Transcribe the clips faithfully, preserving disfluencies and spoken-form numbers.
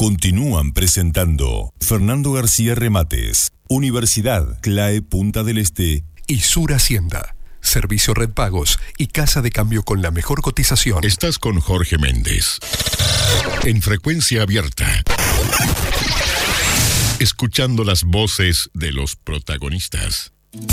Continúan presentando Fernando García Remates, Universidad C L A E Punta del Este y Sur Hacienda. Servicio Red Pagos y casa de cambio con la mejor cotización. Estás con Jorge Méndez en Frecuencia Abierta, escuchando las voces de los protagonistas.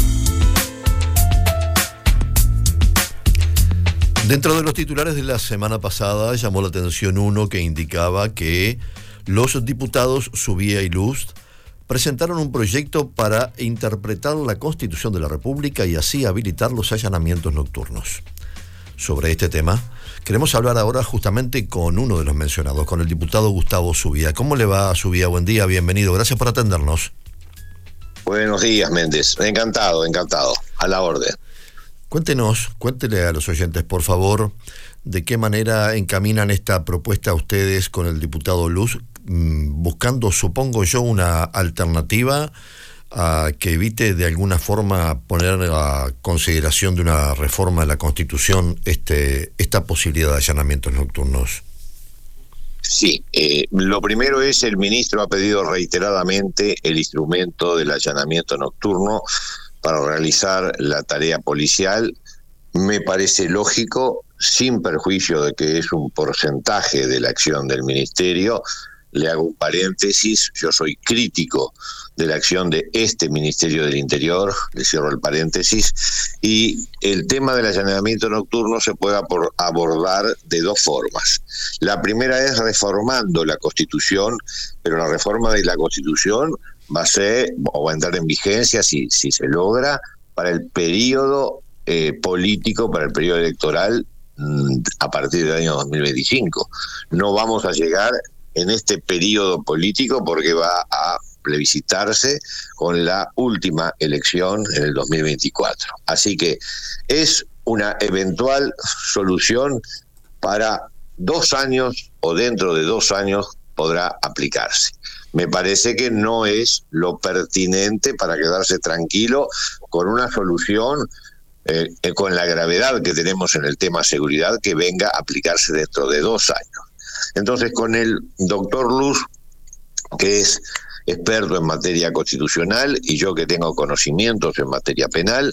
Dentro de los titulares de la semana pasada llamó la atención uno que indicaba que los diputados Subía y Luz presentaron un proyecto para interpretar la Constitución de la República y así habilitar los allanamientos nocturnos. Sobre este tema, queremos hablar ahora justamente con uno de los mencionados, con el diputado Gustavo Subía. ¿Cómo le va, Subía? Buen día, bienvenido. Gracias por atendernos. Buenos días, Méndez. Encantado, encantado. A la orden. Cuéntenos, cuéntele a los oyentes, por favor, de qué manera encaminan esta propuesta a ustedes con el diputado Luz, buscando, supongo yo, una alternativa a que evite de alguna forma poner a consideración de una reforma de la Constitución este, esta posibilidad de allanamientos nocturnos. Sí, eh, lo primero es, el ministro ha pedido reiteradamente el instrumento del allanamiento nocturno para realizar la tarea policial. Me parece lógico, sin perjuicio de que es un porcentaje de la acción del ministerio. Le hago un paréntesis, yo soy crítico de la acción de este Ministerio del Interior, le cierro el paréntesis, y el tema del allanamiento nocturno se puede abordar de dos formas. La primera es reformando la Constitución, pero la reforma de la Constitución va a ser, o va a entrar en vigencia si, si se logra, para el periodo eh, político, para el periodo electoral mmm, a partir del año dos mil veinticinco. No vamos a llegar en este periodo político porque va a plebiscitarse con la última elección en el dos mil veinticuatro. Así que es una eventual solución para dos años o dentro de dos años podrá aplicarse. Me parece que no es lo pertinente para quedarse tranquilo con una solución eh, con la gravedad que tenemos en el tema seguridad que venga a aplicarse dentro de dos años. Entonces, con el doctor Luz, que es experto en materia constitucional, y yo que tengo conocimientos en materia penal,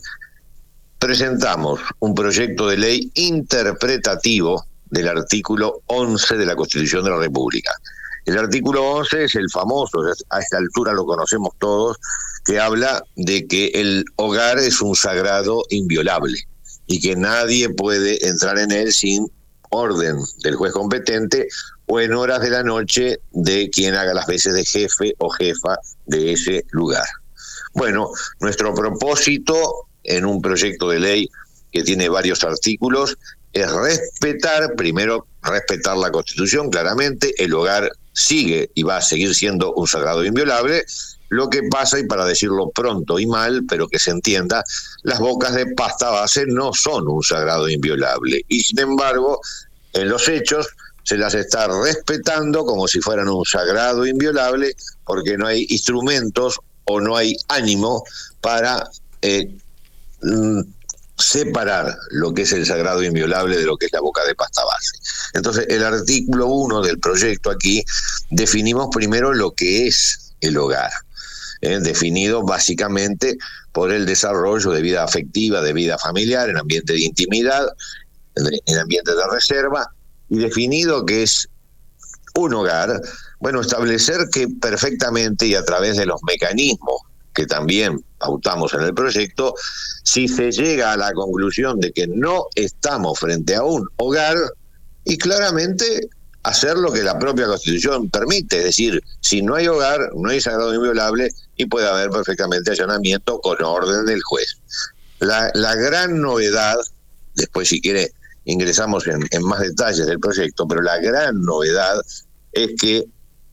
presentamos un proyecto de ley interpretativo del artículo once de la Constitución de la República. El artículo once es el famoso, a esta altura lo conocemos todos, que habla de que el hogar es un sagrado inviolable y que nadie puede entrar en él sin orden del juez competente o en horas de la noche de quien haga las veces de jefe o jefa de ese lugar. Bueno, nuestro propósito en un proyecto de ley que tiene varios artículos es respetar, primero respetar la Constitución, claramente, el hogar sigue y va a seguir siendo un sagrado inviolable. Lo que pasa, y para decirlo pronto y mal, pero que se entienda, las bocas de pasta base no son un sagrado inviolable. Y sin embargo, en los hechos se las está respetando como si fueran un sagrado inviolable, porque no hay instrumentos o no hay ánimo para eh, mm, separar lo que es el sagrado inviolable de lo que es la boca de pasta base. Entonces, el artículo uno del proyecto aquí, definimos primero lo que es el hogar, eh, definido básicamente por el desarrollo de vida afectiva, de vida familiar, en ambiente de intimidad, en ambiente de reserva, y definido que es un hogar, bueno, establecer que perfectamente y a través de los mecanismos que también pautamos en el proyecto, si se llega a la conclusión de que no estamos frente a un hogar, y claramente hacer lo que la propia Constitución permite, es decir, si no hay hogar, no hay sagrado inviolable y puede haber perfectamente allanamiento con orden del juez. La, la gran novedad, después si quiere ingresamos en, en más detalles del proyecto, pero la gran novedad es que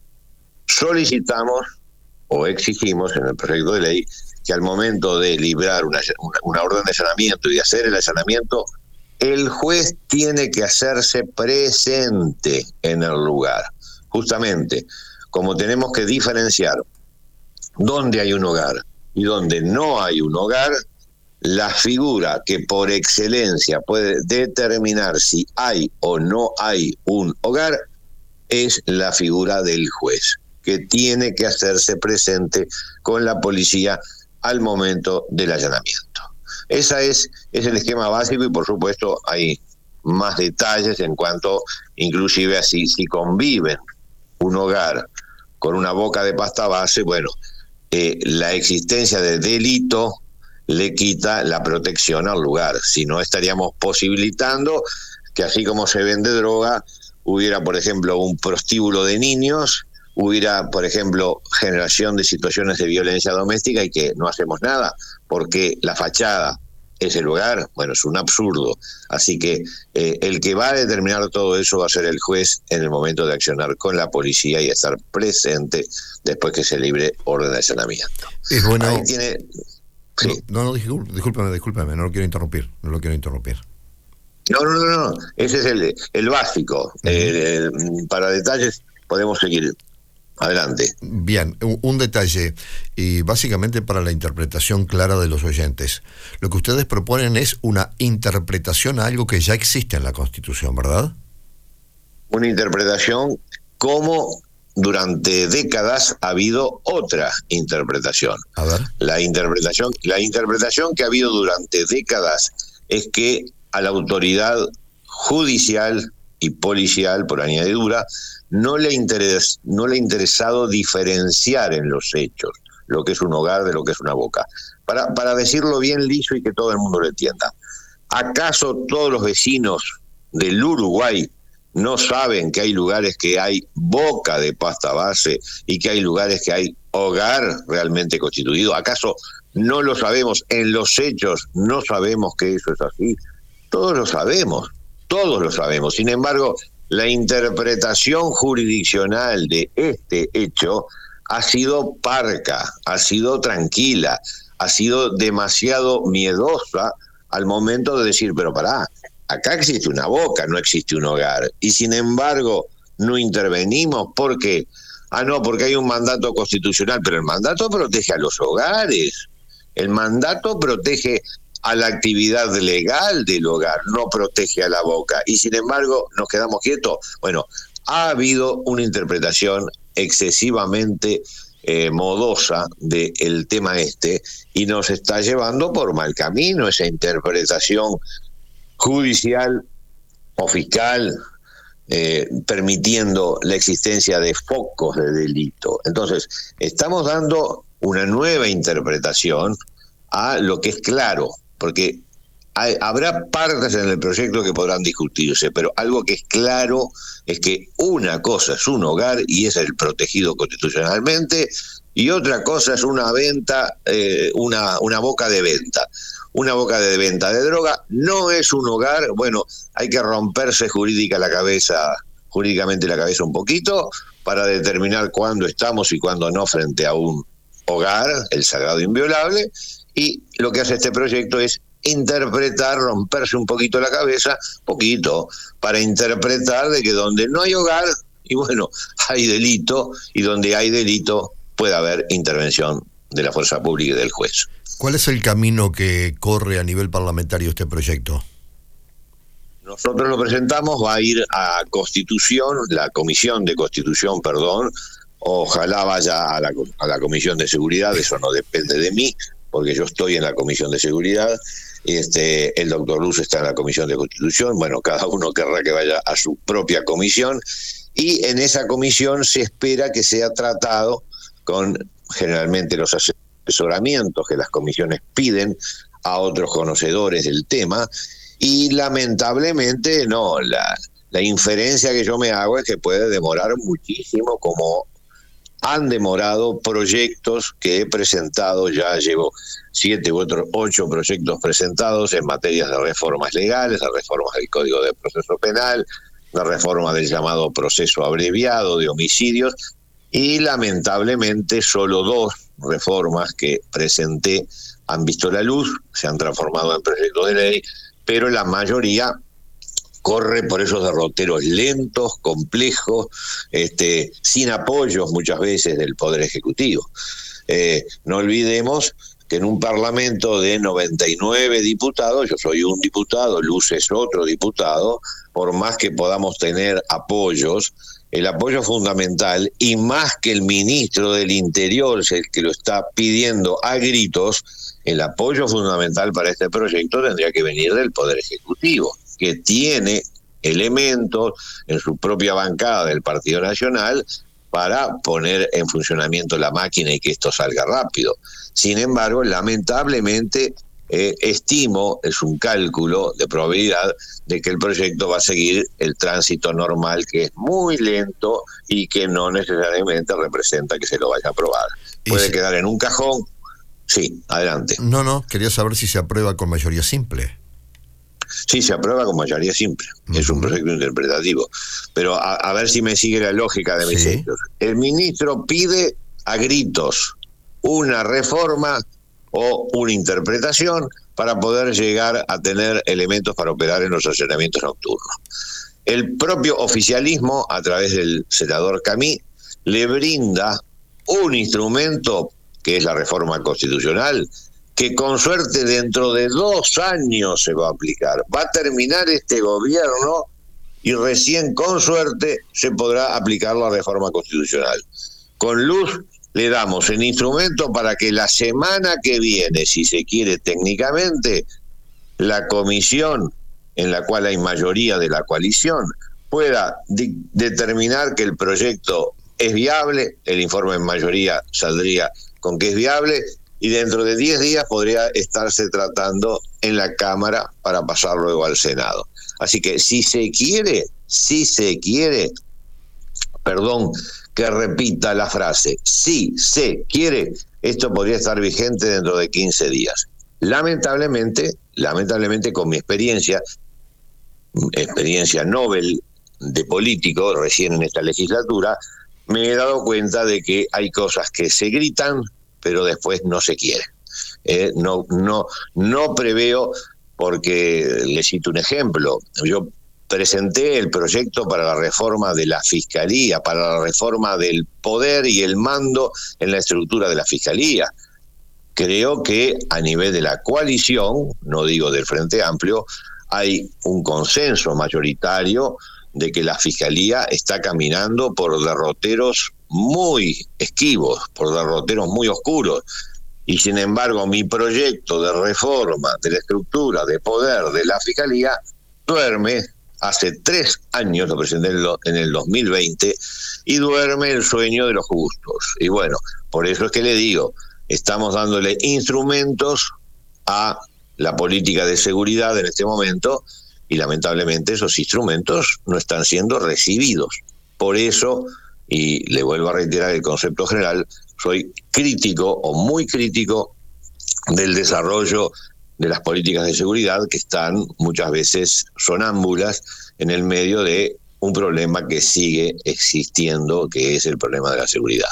solicitamos o exigimos en el proyecto de ley que al momento de librar una, una, una orden de allanamiento y de hacer el allanamiento, el juez tiene que hacerse presente en el lugar. Justamente, como tenemos que diferenciar dónde hay un hogar y dónde no hay un hogar, la figura que por excelencia puede determinar si hay o no hay un hogar es la figura del juez, que tiene que hacerse presente con la policía al momento del allanamiento. Ese es, es el esquema básico y por supuesto hay más detalles en cuanto inclusive así si conviven un hogar con una boca de pasta base, bueno, eh, la existencia de delito le quita la protección al lugar, si no estaríamos posibilitando que así como se vende droga, hubiera por ejemplo un prostíbulo de niños, hubiera por ejemplo generación de situaciones de violencia doméstica y que no hacemos nada, porque la fachada es el lugar, bueno, es un absurdo. Así que eh, el que va a determinar todo eso va a ser el juez en el momento de accionar con la policía y estar presente después que se libre orden de allanamiento. Es bueno. Ahí tiene... Sí. No, no, discúlpame, discúlpame, discúlpame, no lo quiero interrumpir, no lo quiero interrumpir. No, no, no, no, ese es el, el básico. Uh-huh. eh, para detalles podemos seguir. Adelante. Bien, un, un detalle, y básicamente para la interpretación clara de los oyentes. Lo que ustedes proponen es una interpretación a algo que ya existe en la Constitución, ¿verdad? Una interpretación como durante décadas ha habido otra interpretación. A ver. La interpretación, la interpretación que ha habido durante décadas es que a la autoridad judicial y policial, por añadidura, no le interes, no le ha interesado diferenciar en los hechos lo que es un hogar de lo que es una boca. Para, para decirlo bien liso y que todo el mundo lo entienda, ¿acaso todos los vecinos del Uruguay no saben que hay lugares que hay boca de pasta base y que hay lugares que hay hogar realmente constituido? ¿Acaso no lo sabemos? En los hechos no sabemos que eso es así. Todos lo sabemos, todos lo sabemos. Sin embargo, la interpretación jurisdiccional de este hecho ha sido parca, ha sido tranquila, ha sido demasiado miedosa al momento de decir, pero pará, acá existe una boca, no existe un hogar. Y sin embargo, no intervenimos porque, ah, no, porque hay un mandato constitucional, pero el mandato protege a los hogares, el mandato protege a la actividad legal del hogar, no protege a la boca. Y sin embargo, nos quedamos quietos. Bueno, ha habido una interpretación excesivamente eh, modosa del tema este y nos está llevando por mal camino esa interpretación judicial o fiscal eh, permitiendo la existencia de focos de delito. Entonces, estamos dando una nueva interpretación a lo que es claro, porque hay, habrá partes en el proyecto que podrán discutirse, pero algo que es claro es que una cosa es un hogar y es el protegido constitucionalmente, y otra cosa es una venta, eh, una, una boca de venta. Una boca de venta de droga no es un hogar. Bueno, hay que romperse jurídica la cabeza, jurídicamente la cabeza un poquito para determinar cuándo estamos y cuándo no frente a un hogar, el sagrado inviolable. Y lo que hace este proyecto es interpretar, romperse un poquito la cabeza, poquito, para interpretar de que donde no hay hogar, y bueno, hay delito, y donde hay delito puede haber intervención de la fuerza pública y del juez. ¿Cuál es el camino que corre a nivel parlamentario este proyecto? Nosotros lo presentamos, va a ir a Constitución, la Comisión de Constitución, perdón, ojalá vaya a la, a la Comisión de Seguridad, eso no depende de mí, porque yo estoy en la Comisión de Seguridad, este, el doctor Luz está en la Comisión de Constitución, bueno, cada uno querrá que vaya a su propia comisión, y en esa comisión se espera que sea tratado con generalmente los asesoramientos que las comisiones piden a otros conocedores del tema, y lamentablemente no, la, la inferencia que yo me hago es que puede demorar muchísimo, como han demorado proyectos que he presentado. Ya llevo siete u otros ocho proyectos presentados en materias de reformas legales, de reformas del Código de Proceso Penal, de reforma del llamado proceso abreviado de homicidios, y lamentablemente solo dos reformas que presenté han visto la luz, se han transformado en proyectos de ley, pero la mayoría corre por esos derroteros lentos, complejos, este, sin apoyos muchas veces del Poder Ejecutivo. Eh, no olvidemos que en un parlamento de noventa y nueve diputados, yo soy un diputado, Luz es otro diputado, por más que podamos tener apoyos, el apoyo fundamental, y más que el ministro del Interior es el que lo está pidiendo a gritos, el apoyo fundamental para este proyecto tendría que venir del Poder Ejecutivo, que tiene elementos en su propia bancada del Partido Nacional para poner en funcionamiento la máquina y que esto salga rápido. Sin embargo, lamentablemente, eh, estimo, es un cálculo de probabilidad de que el proyecto va a seguir el tránsito normal, que es muy lento y que no necesariamente representa que se lo vaya a aprobar. Puede si... quedar en un cajón. Sí, adelante. No, no, quería saber si se aprueba con mayoría simple. Sí, se aprueba con mayoría simple. Uh-huh. Es un proyecto interpretativo. Pero a, a ver si me sigue la lógica de mis sí. hechos. El ministro pide a gritos una reforma o una interpretación para poder llegar a tener elementos para operar en los allanamientos nocturnos. El propio oficialismo, a través del senador Camí, le brinda un instrumento que es la reforma constitucional, que con suerte dentro de dos años se va a aplicar. Va a terminar este gobierno y recién con suerte se podrá aplicar la reforma constitucional. Con Luz le damos el instrumento para que la semana que viene, si se quiere técnicamente, la comisión en la cual hay mayoría de la coalición pueda di- determinar que el proyecto es viable, el informe en mayoría saldría con que es viable, y dentro de diez días podría estarse tratando en la Cámara para pasar luego al Senado. Así que si se quiere, si se quiere, perdón que repita la frase, si se quiere, esto podría estar vigente dentro de quince días. Lamentablemente, lamentablemente con mi experiencia, experiencia Nobel de político recién en esta legislatura, me he dado cuenta de que hay cosas que se gritan, pero después no se quieren. Eh, no, no, no preveo, porque le cito un ejemplo. Yo presenté el proyecto para la reforma de la Fiscalía, para la reforma del poder y el mando en la estructura de la Fiscalía. Creo que a nivel de la coalición, no digo del Frente Amplio, hay un consenso mayoritario de que la Fiscalía está caminando por derroteros muy esquivos, por derroteros muy oscuros. Y sin embargo, mi proyecto de reforma de la estructura de poder de la Fiscalía duerme, hace tres años, lo presenté en el dos mil veinte, y duerme el sueño de los justos. Y bueno, por eso es que le digo, estamos dándole instrumentos a la política de seguridad en este momento, y lamentablemente esos instrumentos no están siendo recibidos. Por eso, y le vuelvo a reiterar el concepto general, soy crítico o muy crítico del desarrollo de las políticas de seguridad, que están muchas veces sonámbulas en el medio de un problema que sigue existiendo, que es el problema de la seguridad.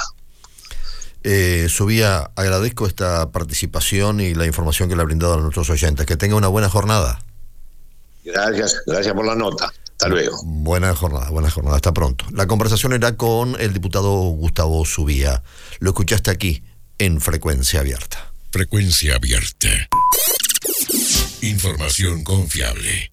Eh, Subía, agradezco esta participación y la información que le ha brindado a nuestros oyentes. Que tenga una buena jornada. Gracias, gracias por la nota. Hasta luego. Buena jornada, buena jornada. Hasta pronto. La conversación era con el diputado Gustavo Subía. Lo escuchaste aquí en Frecuencia Abierta. Frecuencia Abierta. Información confiable.